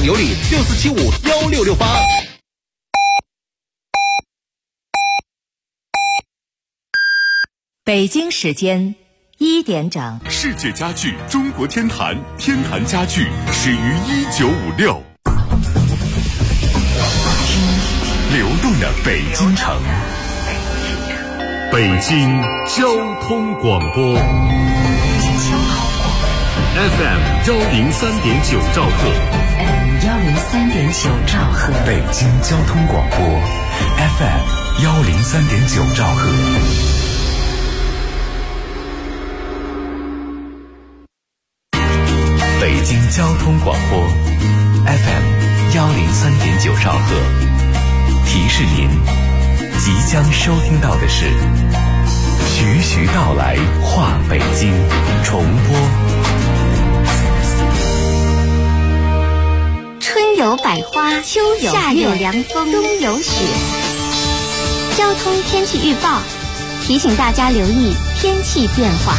有礼64751668。 北京时间1点整。 世界家具中国天坛，天坛家具始于1956。流动的北京城，北京交通广播 FM 103.9兆赫 103.9兆赫， 北京交通广播 FM 103.9兆赫。北京交通广播 FM 103.9兆赫，提示您即将收听到的是徐徐道来话北京重播。 春有百花，秋有夏有凉风，冬有雪。交通天气预报提醒大家留意天气变化。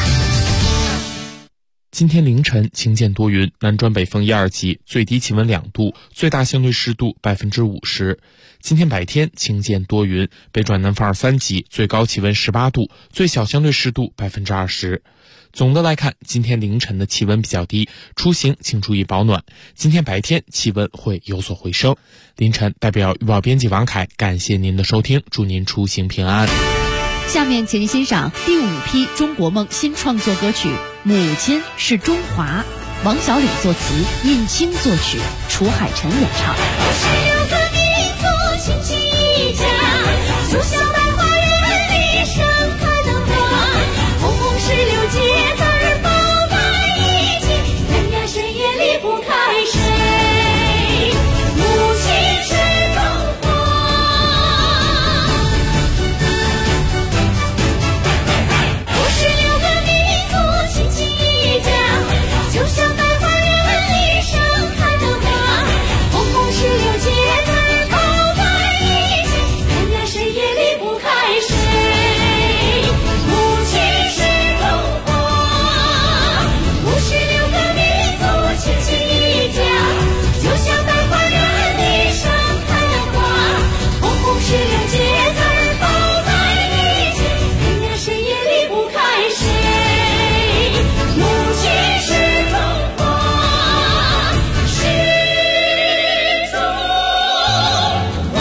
今天凌晨晴间多云，南转北风1、2级，最低气温2度，最大相对湿度50%。今天白天晴间多云，北转南风2、3级，最高气温18度，最小相对湿度20%。总的来看，今天凌晨的气温比较低，出行请注意保暖。今天白天气温会有所回升。凌晨代表预报编辑王凯感谢您的收听，祝您出行平安。 下面请您欣赏第5批中国梦新创作歌曲《母亲是中华》，王小礼作词，尹清作曲，楚海晨演唱。 16个民族亲戚一家，就像百花园里盛开的花，红红16节字儿抱在一起，人呀谁也离不开谁。母亲是中华。16个民族亲戚一家，就像百花园里盛开的花，红红16节字儿抱在一起，人呀谁也离不开谁。母亲是中华。56个民族亲戚一家，就像百花园里盛开的花，红红16节字儿抱在一起，人呀谁也离不开谁。母亲是中华，是中华。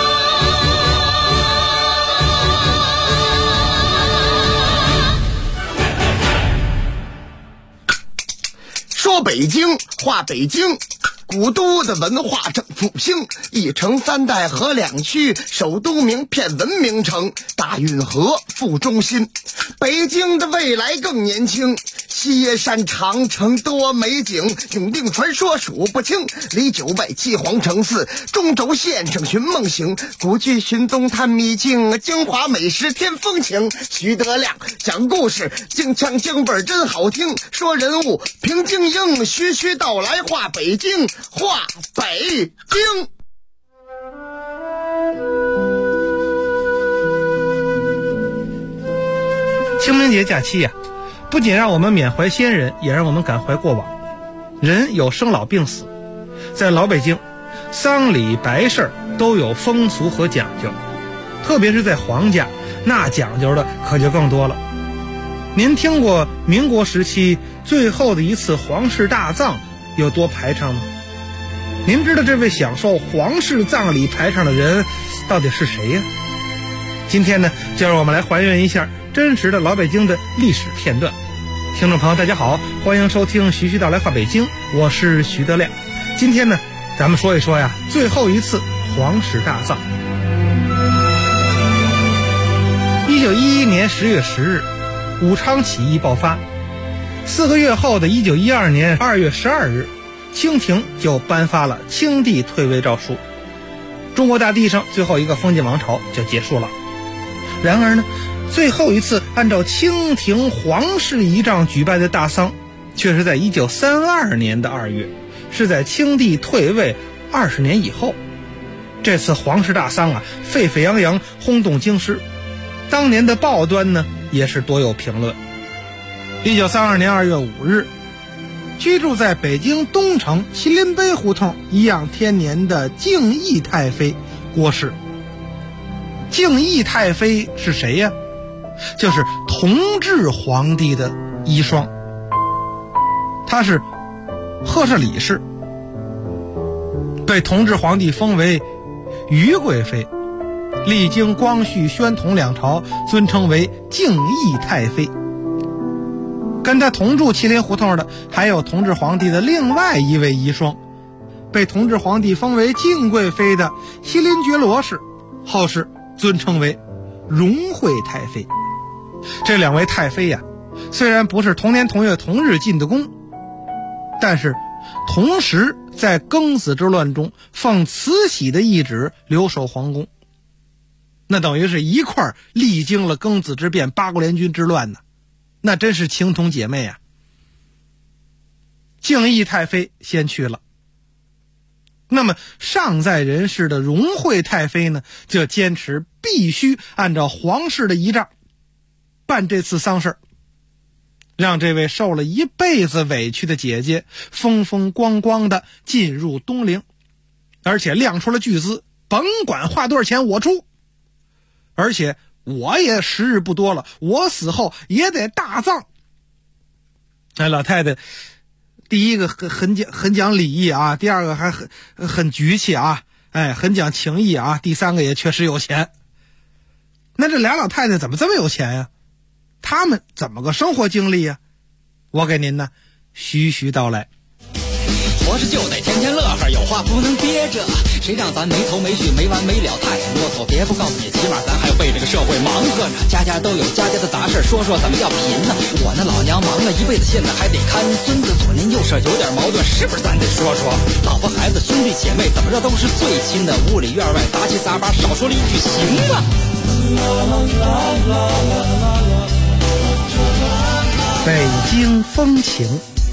说北京话北京，古都的文化正复兴，一城3代合2区，首都名片文明城，大运河副中心。北京的未来更年轻，西山长城多美景，永定传说数不清，离9拜七皇城寺，中轴线上寻梦行，古剧寻踪探秘境，京华美食添风情。徐德亮讲故事，京腔京味儿真好听，说人物平静英，徐徐道来话北京，话北京。 清明节假期呀，不仅让我们缅怀先人，也让我们感怀过往。人有生老病死，在老北京，丧礼白事都有风俗和讲究，特别是在皇家，那讲究的可就更多了。您听过民国时期最后的一次皇室大葬有多排场吗？您知道这位享受皇室葬礼排场的人到底是谁呀？今天呢，就让我们来还原一下真实的老北京的历史片段。听众朋友大家好，欢迎收听徐徐道来话北京，我是徐德亮。今天呢，咱们说一说呀，最后一次皇室大葬。1911年10月10日，武昌起义爆发。4个月后的1912年2月12日，清廷就颁发了清帝退位诏书，中国大地上最后一个封建王朝就结束了。然而呢，最后一次按照清廷皇室仪仗举办的大丧，却是在1932年的2月，是在清帝退位20年以后。这次皇室大丧啊，沸沸扬扬，轰动京师。当年的报端呢，也是多有评论。1932年2月5日， 居住在北京东城麒麟碑胡同颐养天年的敬义太妃过世。敬义太妃是谁呀？就是同治皇帝的遗孀，她是赫氏李氏，被同治皇帝封为于贵妃，历经光绪、宣统两朝，尊称为敬义太妃。跟他同住麒麟胡同的还有同治皇帝的另外一位遗孀，被同治皇帝封为敬贵妃的麒麟觉罗氏，后世尊称为荣惠太妃。这两位太妃呀，虽然不是同年同月同日进的宫，但是同时在庚子之乱中奉慈禧的懿旨留守皇宫，那等于是一块历经了庚子之变、八国联军之乱呢，那真是情同姐妹啊。敬义太妃先去了，那么尚在人世的荣惠太妃呢，就坚持必须按照皇室的仪仗办这次丧事，让这位受了一辈子委屈的姐姐风风光光的进入东陵，而且亮出了巨资，甭管花多少钱我出，而且我也时日不多了，我死后也得大葬。老太太第一个很讲礼义啊，第二个还很局气啊，很讲情义啊，第三个也确实有钱。那这俩老太太怎么这么有钱呀？他们怎么个生活经历呀？我给您呢徐徐道来。 活着就得天天乐呵，有话不能憋着，谁让咱没头没绪没完没了太啰嗦，别不告诉你，起码咱还要为这个社会忙活呢，家家都有家家的杂事，说说怎么叫贫呢？我那老娘忙了一辈子，现在还得看孙子，左邻右舍有点矛盾，是不是咱得说说？老婆孩子兄弟姐妹怎么着都是最亲的，屋里院外杂七杂八，少说了一句行吗？ 北京风情。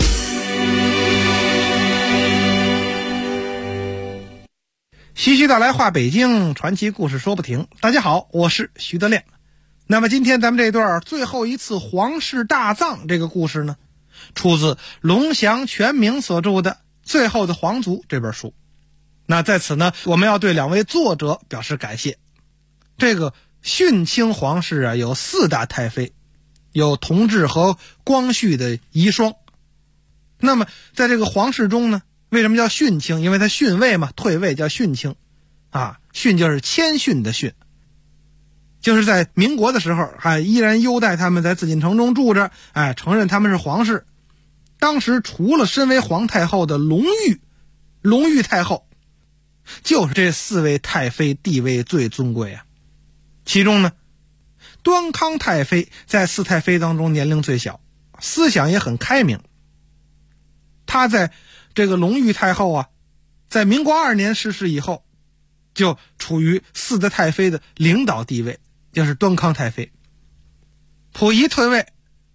徐徐道来话北京，传奇故事说不停。大家好，我是徐德亮。那么今天咱们这段最后一次皇室大葬这个故事呢，出自龙祥全明所著的《最后的皇族》这本书。那在此呢，我们要对两位作者表示感谢。这个训清皇室啊，有4大太妃，有同治和光绪的遗孀。那么在这个皇室中呢，为什么叫训清？因为他逊位嘛，退位叫训清啊，训就是谦逊的训，就是在民国的时候依然优待他们在紫禁城中住着，承认他们是皇室。当时除了身为皇太后的隆裕太后，就是这4位太妃地位最尊贵啊。其中呢，端康太妃在4太妃当中年龄最小，思想也很开明。她在这个隆裕太后啊，在民国2年逝世以后，就处于4的太妃的领导地位，就是端康太妃。溥仪退位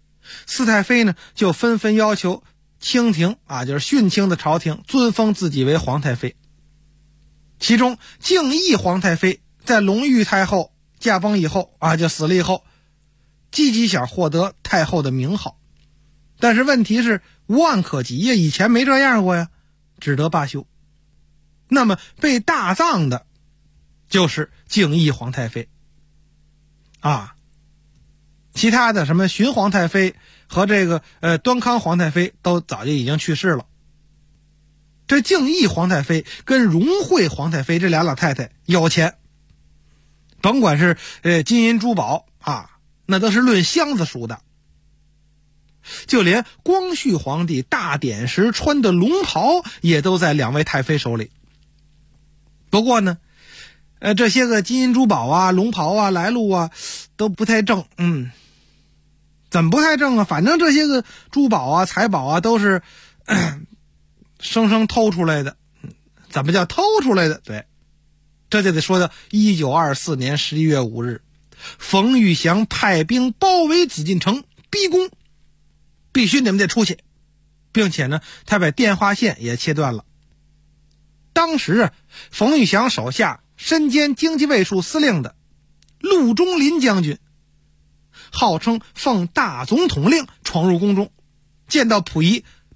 ，4太妃呢就纷纷要求清廷啊，就是训清的朝廷尊封自己为皇太妃。其中敬义皇太妃在隆裕太后驾崩以后啊，就死了以后，积极想获得太后的名号，但是问题是无案可及呀，以前没这样过呀，只得罢休。那么被大葬的就是敬义皇太妃啊，其他的什么循皇太妃和这个端康皇太妃都早就已经去世了。这敬义皇太妃跟荣惠皇太妃这俩老太太有钱，甭管是金银珠宝啊，那都是论箱子数的。就连光绪皇帝大典时穿的龙袍也都在2位太妃手里。不过呢，这些个金银珠宝啊、龙袍啊、来路啊都不太正。怎么不太正啊？反正这些个珠宝啊、财宝啊都是生生偷出来的。怎么叫偷出来的？对，这就得说到1924年11月5日，冯玉祥派兵包围紫禁城，逼宫，必须你们得出去，并且呢，他把电话线也切断了。当时啊，冯玉祥手下身兼经济卫戍司令的陆中林将军，号称奉大总统令闯入宫中，见到溥仪，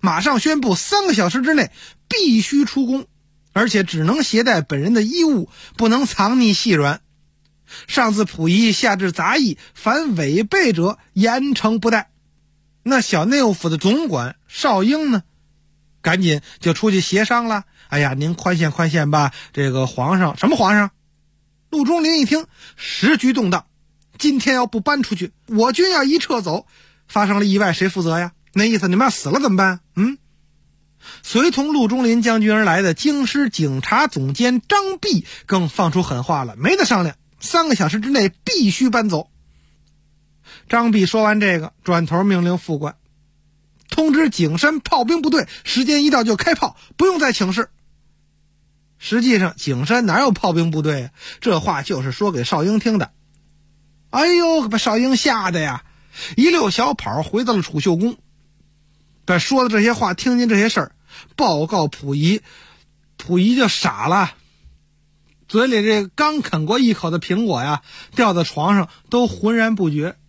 马上宣布3个小时之内必须出宫，而且只能携带本人的衣物，不能藏匿细软。上自溥仪，下至杂役，凡违背者严惩不贷。那小内务府的总管邵英呢，赶紧就出去协商了。哎呀，您宽限宽限吧，这个皇上，什么皇上？陆中林一听，时局动荡，今天要不搬出去，我军要一撤走，发生了意外谁负责呀？那意思你们要死了怎么办？随同陆中林将军而来的京师警察总监张弼更放出狠话了，没得商量，3个小时之内必须搬走。张弼说完这个，转头命令副官通知景山炮兵部队，时间一到就开炮，不用再请示。实际上景山哪有炮兵部队啊？这话就是说给邵英听的。哎呦，把邵英吓得呀，一溜小跑回到了储秀宫，把说的这些话，听见这些事儿，报告溥仪，溥仪就傻了，嘴里这刚啃过一口的苹果呀，掉在床上都浑然不觉。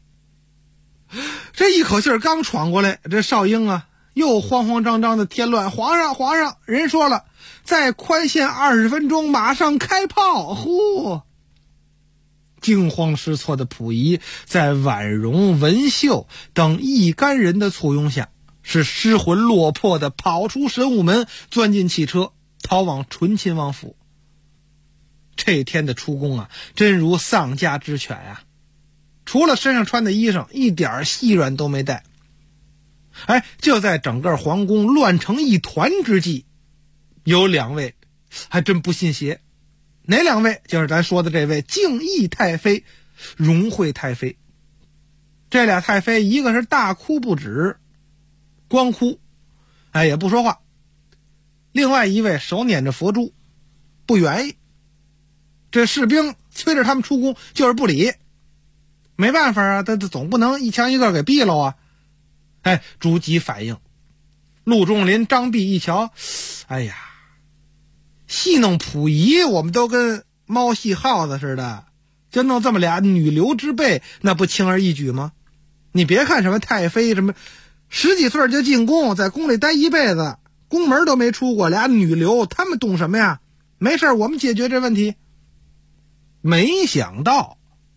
这一口气儿刚闯过来，这邵英啊又慌慌张张的添乱，皇上，人说了，再宽限20分钟，马上开炮。呼！惊慌失措的溥仪在婉容、文秀等一干人的簇拥下，是失魂落魄的跑出神武门，钻进汽车，逃往醇亲王府。这天的出宫啊，真如丧家之犬呀！除了身上穿的衣裳，一点细软都没带。就在整个皇宫乱成一团之际，有2位还真不信邪。哪2位？就是咱说的这位敬义太妃、荣惠太妃。这俩太妃，一个是大哭不止，光哭，也不说话；另外一位手捻着佛珠，不愿意。这士兵催着他们出宫，就是不理。没办法啊，他总不能一枪一个给毙了啊！逐级反应。陆仲林、张弼一瞧，哎呀，戏弄溥仪，我们都跟猫戏耗子似的，就弄这么俩女流之辈，那不轻而易举吗？你别看什么太妃，什么10几岁就进宫，在宫里待一辈子，宫门都没出过，俩女流，他们懂什么呀？没事，我们解决这问题。没想到，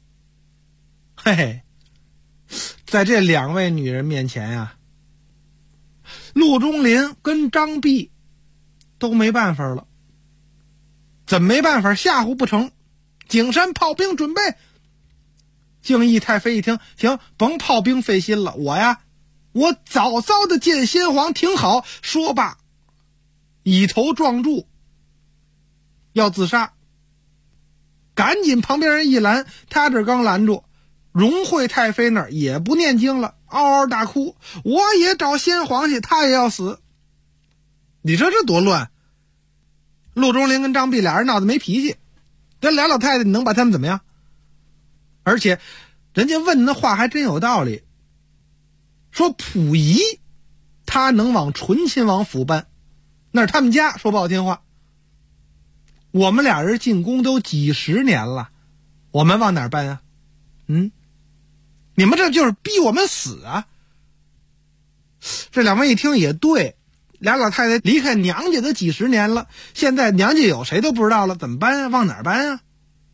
在这2位女人面前呀，陆中林跟张弼都没办法了。怎么没办法？吓唬不成，景山炮兵准备。敬义太妃一听，行，甭炮兵费心了，我早早的见先皇，挺好。说罢，以头撞柱，要自杀。赶紧旁边人一拦，他这刚拦住，荣惠太妃那儿也不念经了，嗷嗷大哭，我也找先皇去，他也要死。你说这多乱！陆中林跟张弼俩人闹得没脾气，这俩老太太你能把他们怎么样？而且人家问的话还真有道理，说溥仪他能往醇亲王府搬，那是他们家，说不好听话。我们俩人进宫都几十年了，我们往哪儿搬啊？你们这就是逼我们死啊！这2位一听也对，俩老太太离开娘家都几十年了，现在娘家有谁都不知道了，怎么搬啊？往哪儿搬啊？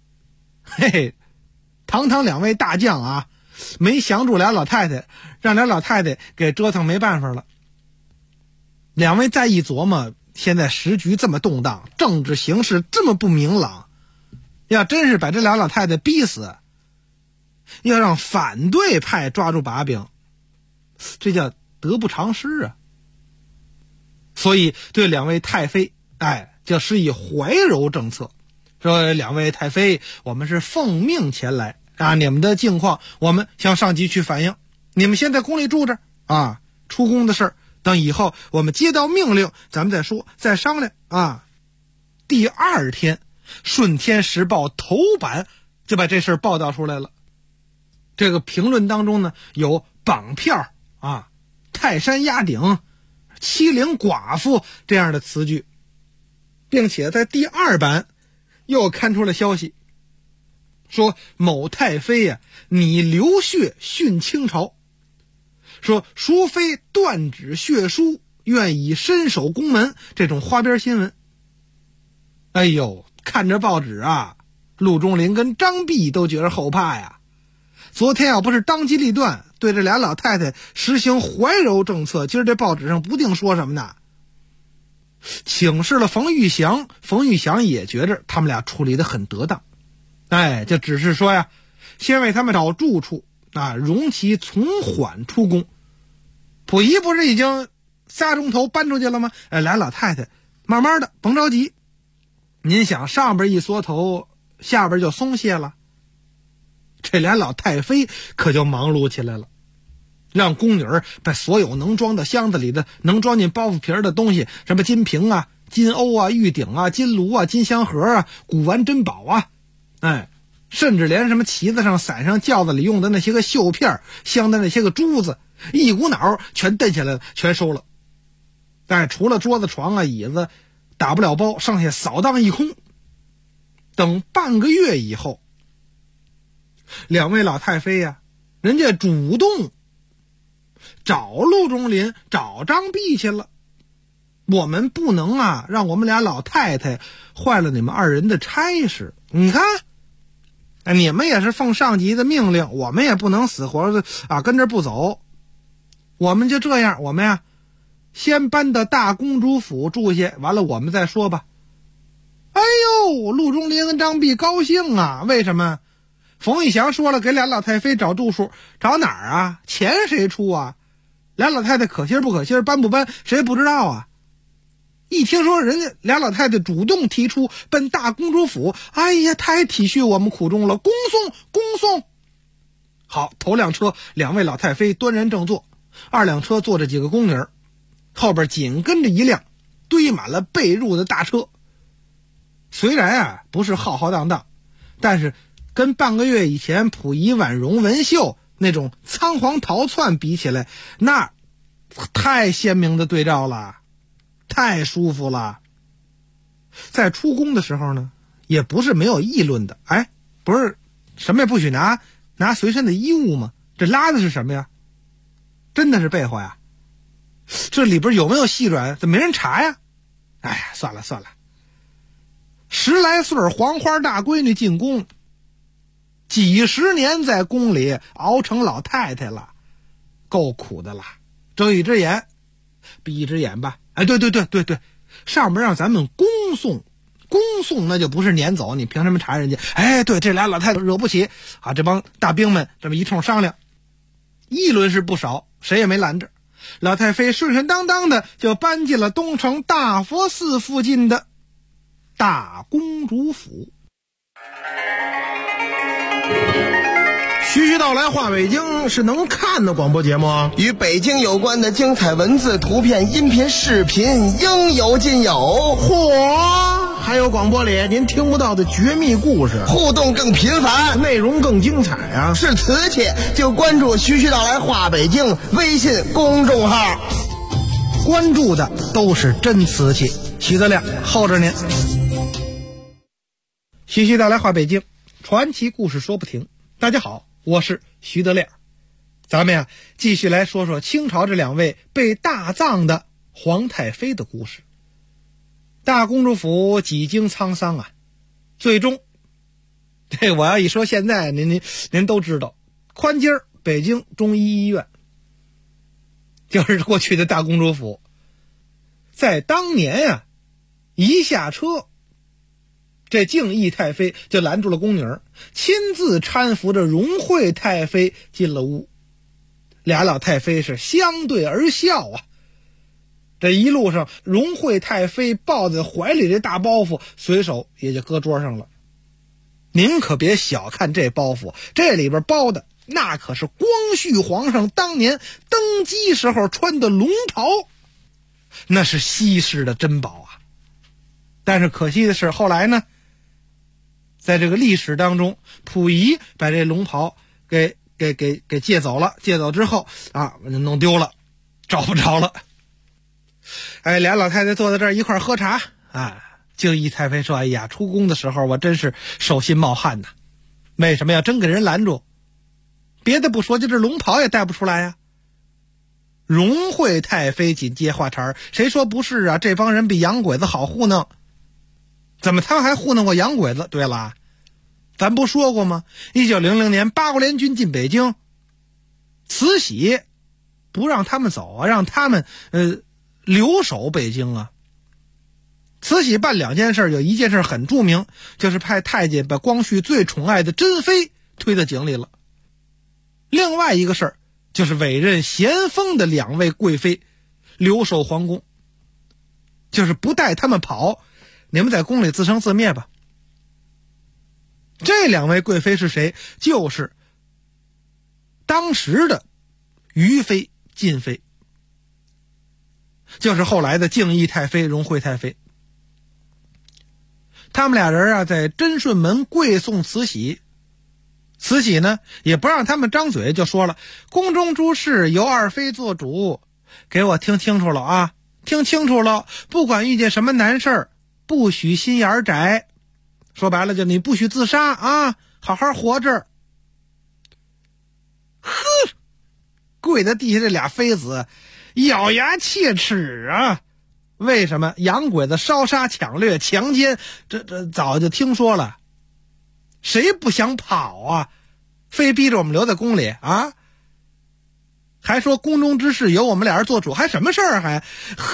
堂堂2位大将啊，没降住俩老太太，让俩老太太给折腾没办法了。2位再一琢磨，现在时局这么动荡，政治形势这么不明朗，要真是把这俩老太太逼死，要让反对派抓住把柄，这叫得不偿失啊。所以对2位太妃，就施以怀柔政策，说2位太妃，我们是奉命前来啊，你们的境况我们向上级去反映，你们先在宫里住着啊，出宫的事儿等以后我们接到命令咱们再说，再商量啊。第2天《顺天时报》头版就把这事儿报道出来了。这个评论当中呢，有绑票啊、泰山压顶、欺凌寡妇这样的词句，并且在第2版又刊出了消息，说某太妃呀，你流血殉清朝， 说淑妃断指血书，愿以身首宫门，这种花边新闻。哎呦，看着报纸啊，陆中林跟张弼都觉得后怕呀。昨天要不是当机立断对这俩老太太实行怀柔政策，今儿这报纸上不定说什么呢。请示了冯玉祥，冯玉祥也觉着他们俩处理得很得当，就只是说呀，先为他们找住处啊，容其从缓出宫。溥仪不是已经仨钟头搬出去了吗？俩老太太慢慢的，甭着急。您想，上边一缩头，下边就松懈了。这俩老太妃可就忙碌起来了，让宫女把所有能装到箱子里的、能装进包袱皮的东西，什么金瓶啊、金瓯啊、玉鼎啊、金炉啊、金香盒啊、古玩珍宝啊，甚至连什么旗子上、伞上、轿子里用的那些个绣片、镶的那些个珠子，一股脑全蹬下来了，全收了。除了桌子、床啊、椅子打不了包，剩下扫荡一空。等半个月以后，两位老太妃呀，人家主动找陆中林、找张弼去了。我们不能让我们俩老太太坏了你们二人的差事。你看，你们也是奉上级的命令，我们也不能死活的跟着不走。我们就这样，我们先搬到大公主府住下，完了我们再说吧。哎呦，陆中林跟张弼高兴啊！为什么？冯玉祥说了，给俩老太妃找住处，找哪儿啊？钱谁出啊？俩老太太可心不可心，搬不搬谁不知道啊？一听说人家俩老太太主动提出奔大公主府，哎呀，太体恤我们苦衷了，恭送恭送。好，头辆车两位老太妃端然正坐，二辆车坐着几个宫女，后边紧跟着一辆堆满了被褥的大车。虽然不是浩浩荡荡，但是跟半个月以前溥仪、婉容、文秀那种仓皇逃窜比起来，那太鲜明的对照了，太舒服了。在出宫的时候呢，也不是没有议论的。不是什么也不许拿随身的衣物吗？这拉的是什么呀？真的是被窝呀？这里边有没有细软？怎么没人查呀？算了，十来岁黄花大闺女进宫，几十年在宫里熬成老太太了，够苦的了。睁一只眼闭一只眼吧。对，上面让咱们恭送那就不是撵走，你凭什么查人家？对，这俩老太太惹不起啊！这帮大兵们这么一通商量，议论是不少，谁也没拦着。老太妃顺顺当当的就搬进了东城大佛寺附近的大公主府。 徐徐道来话北京是能看的广播节目，与北京有关的精彩文字、图片、音频、视频应有尽有。嚯！还有广播里您听不到的绝密故事，互动更频繁，内容更精彩啊！是瓷器就关注徐徐道来话北京微信公众号， 关注的都是真瓷器。徐德亮候着您。徐徐道来话北京，传奇故事说不停。大家好，我是徐德亮。咱们继续来说说清朝这两位被大葬的皇太妃的故事。大公主府几经沧桑最终我要一说现在您都知道，宽街北京中医医院就是过去的大公主府。在当年一下车，这敬义太妃就拦住了宫女，亲自搀扶着荣惠太妃进了屋。俩老太妃是相对而笑这一路上，荣惠太妃抱在怀里这大包袱，随手也就搁桌上了。您可别小看这包袱，这里边包的那可是光绪皇上当年登基时候穿的龙袍，那是稀世的珍宝但是可惜的是，后来呢，在这个历史当中，溥仪把这龙袍给借走了，借走之后弄丢了，找不着了。俩老太太坐在这儿一块喝茶敬义太妃说：“哎呀，出宫的时候我真是手心冒汗呐，为什么要真给人拦住？别的不说，就这龙袍也带不出来荣惠太妃紧接话茬，谁说不是啊？这帮人比洋鬼子好糊弄。怎么他们还糊弄过洋鬼子？对了，咱不说过吗？1900年八国联军进北京，慈禧不让他们走啊，让他们留守北京啊。慈禧办2件事，有一件事很著名，就是派太监把光绪最宠爱的珍妃推到井里了。另外一个事儿就是委任咸丰的2位贵妃留守皇宫，就是不带他们跑，你们在宫里自生自灭吧。这2位贵妃是谁？就是当时的于妃、晋妃，就是后来的敬义太妃、荣惠太妃。他们俩人啊，在真顺门跪送慈禧。慈禧呢，也不让他们张嘴，就说了：宫中诸事由二妃做主，给我听清楚了啊，听清楚了，不管遇见什么难事儿，不许心眼窄。说白了，就你不许自杀啊，好好活着。呵，跪在地下这俩妃子咬牙切齿啊！为什么？洋鬼子烧杀抢掠强奸，这早就听说了，谁不想跑啊？非逼着我们留在宫里啊？还说宫中之事由我们俩人做主，还什么事儿？还呵！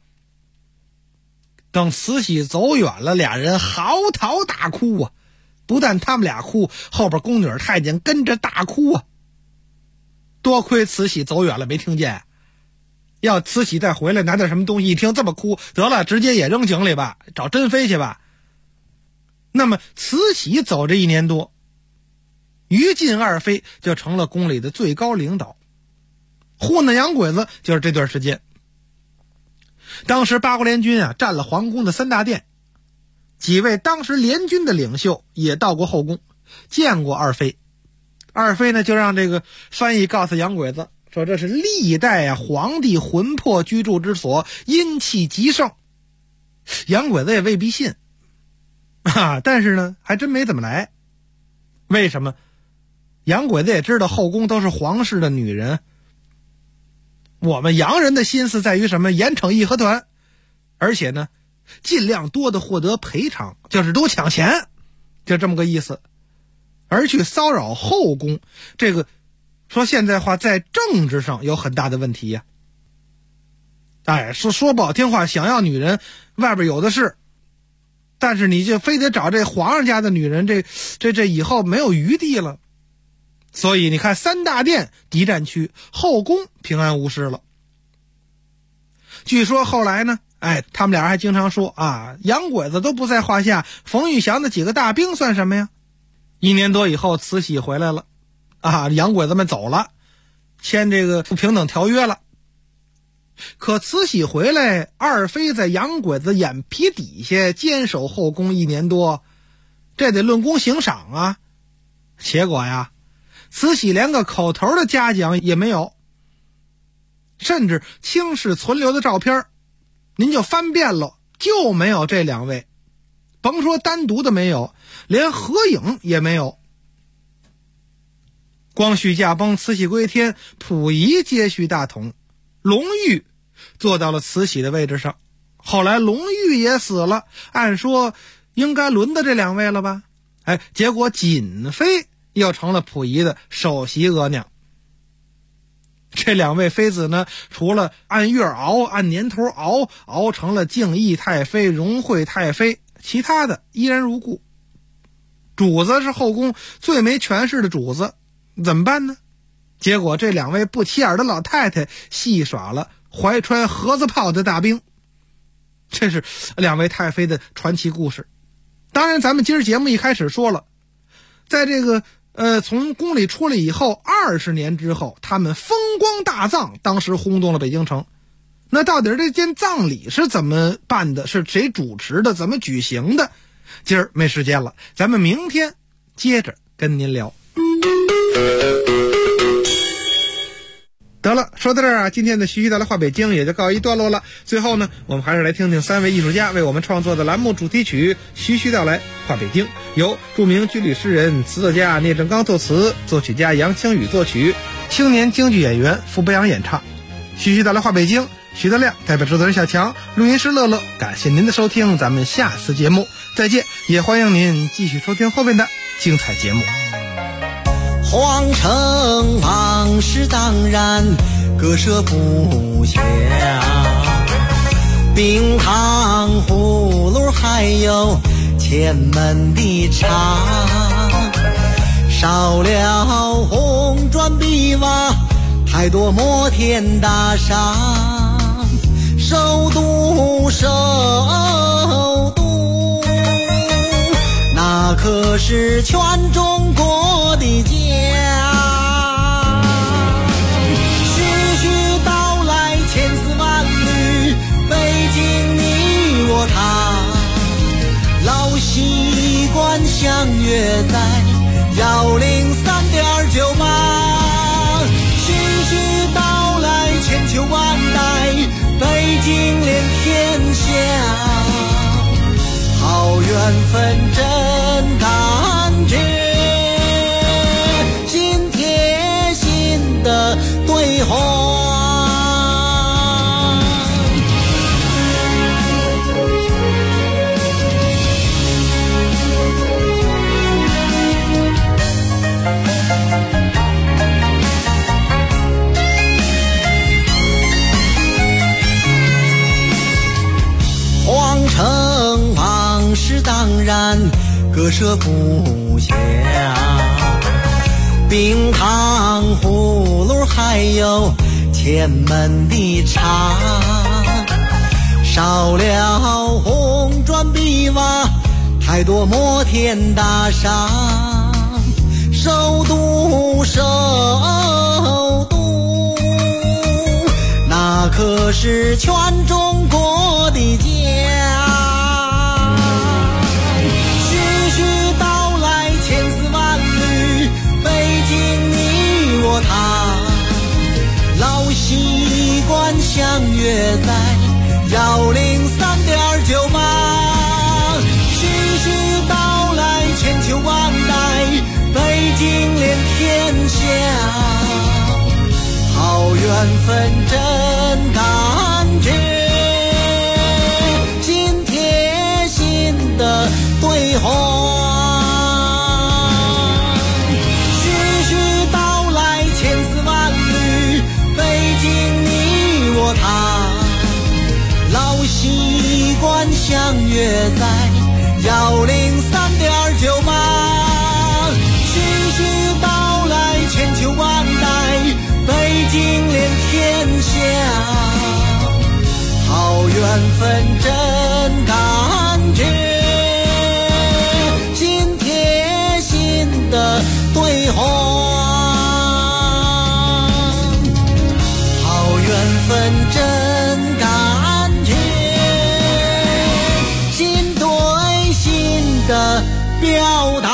等慈禧走远了，俩人嚎啕大哭啊！不但他们俩哭，后边宫女太监跟着大哭啊！多亏慈禧走远了，没听见。要慈禧再回来拿点什么东西，一听这么哭，得了，直接也扔井里吧，找珍妃去吧。那么慈禧走这1年多，于禁2妃就成了宫里的最高领导，糊弄洋鬼子就是这段时间。当时八国联军啊占了皇宫的3大殿，几位当时联军的领袖也到过后宫，见过2妃。2妃呢就让这个翻译告诉洋鬼子，说这是历代啊皇帝魂魄居住之所，阴气极盛。洋鬼子也未必信啊，但是呢还真没怎么来。为什么？洋鬼子也知道后宫都是皇室的女人，我们洋人的心思在于什么？严惩义和团，而且呢尽量多的获得赔偿，就是多抢钱，就这么个意思。而去骚扰后宫，这个说现在话，在政治上有很大的问题呀。说不好听话，想要女人外边有的是，但是你就非得找这皇上家的女人，这以后没有余地了。所以你看3大殿敌占区，后宫平安无事了。据说后来呢，他们俩还经常说啊，洋鬼子都不在话下，冯玉祥的几个大兵算什么呀？1年多以后，慈禧回来了啊，洋鬼子们走了，签这个不平等条约了。可慈禧回来，2妃在洋鬼子眼皮底下坚守后宫1年多，这得论功行赏啊。结果呀，慈禧连个口头的嘉奖也没有，甚至清室存留的照片您就翻遍了，就没有这2位，甭说单独的没有，连合影也没有。光绪驾崩，慈禧归天，溥仪接续大统，隆裕坐到了慈禧的位置上。后来隆裕也死了，按说应该轮到这2位了吧？结果瑾妃又成了溥仪的首席额娘。这2位妃子呢，除了按月熬，按年头熬成了敬义太妃、荣惠太妃，其他的依然如故。主子是后宫最没权势的主子，怎么办呢？结果这2位不起眼的老太太戏耍了怀揣盒子炮的大兵。这是2位太妃的传奇故事。当然咱们今儿节目一开始说了，在这个从宫里出来以后20年之后，他们风光大葬，当时轰动了北京城。那到底这件葬礼是怎么办的？是谁主持的？怎么举行的？今儿没时间了，咱们明天接着跟您聊。得了，说到这儿啊，今天的徐徐道来话北京也就告一段落了。最后呢，我们还是来听听3位艺术家为我们创作的栏目主题曲《徐徐道来话北京》，由著名军旅诗人、词作家聂政刚作词，作曲家杨清宇作曲，青年京剧演员傅北阳演唱。 徐徐到来话北京，徐德亮代表制作人小强，录音师乐乐，感谢您的收听，咱们下次节目再见，也欢迎您继续收听后面的精彩节目。 皇城往事当然割舍不下，冰糖葫芦还有前门的茶，少了红砖碧瓦，太多摩天大厦，首都首都，那可是全中国的家。徐徐道来千丝万缕，北京你我他，老习惯相约在103.98。徐徐道来千秋万代，北京连天下，好缘分真感觉，心贴心的对话。皇城往事当然割舍不下，冰糖葫芦还有前门的茶，少了红砖碧瓦，太多摩天大厦，首都首都，那可是全中国的家。徐徐道来千丝万缕，北京你我他，老习惯相约在103.98。徐徐道来千秋万代，北京连天下，好缘分真感觉，心贴心的对话。徐徐道来千丝万缕，北京你我他，老习惯相约在103.98。徐徐道来千秋万代，北京连天下，好缘分真感觉，心贴心的对话。好缘分真感觉，心对心的表达。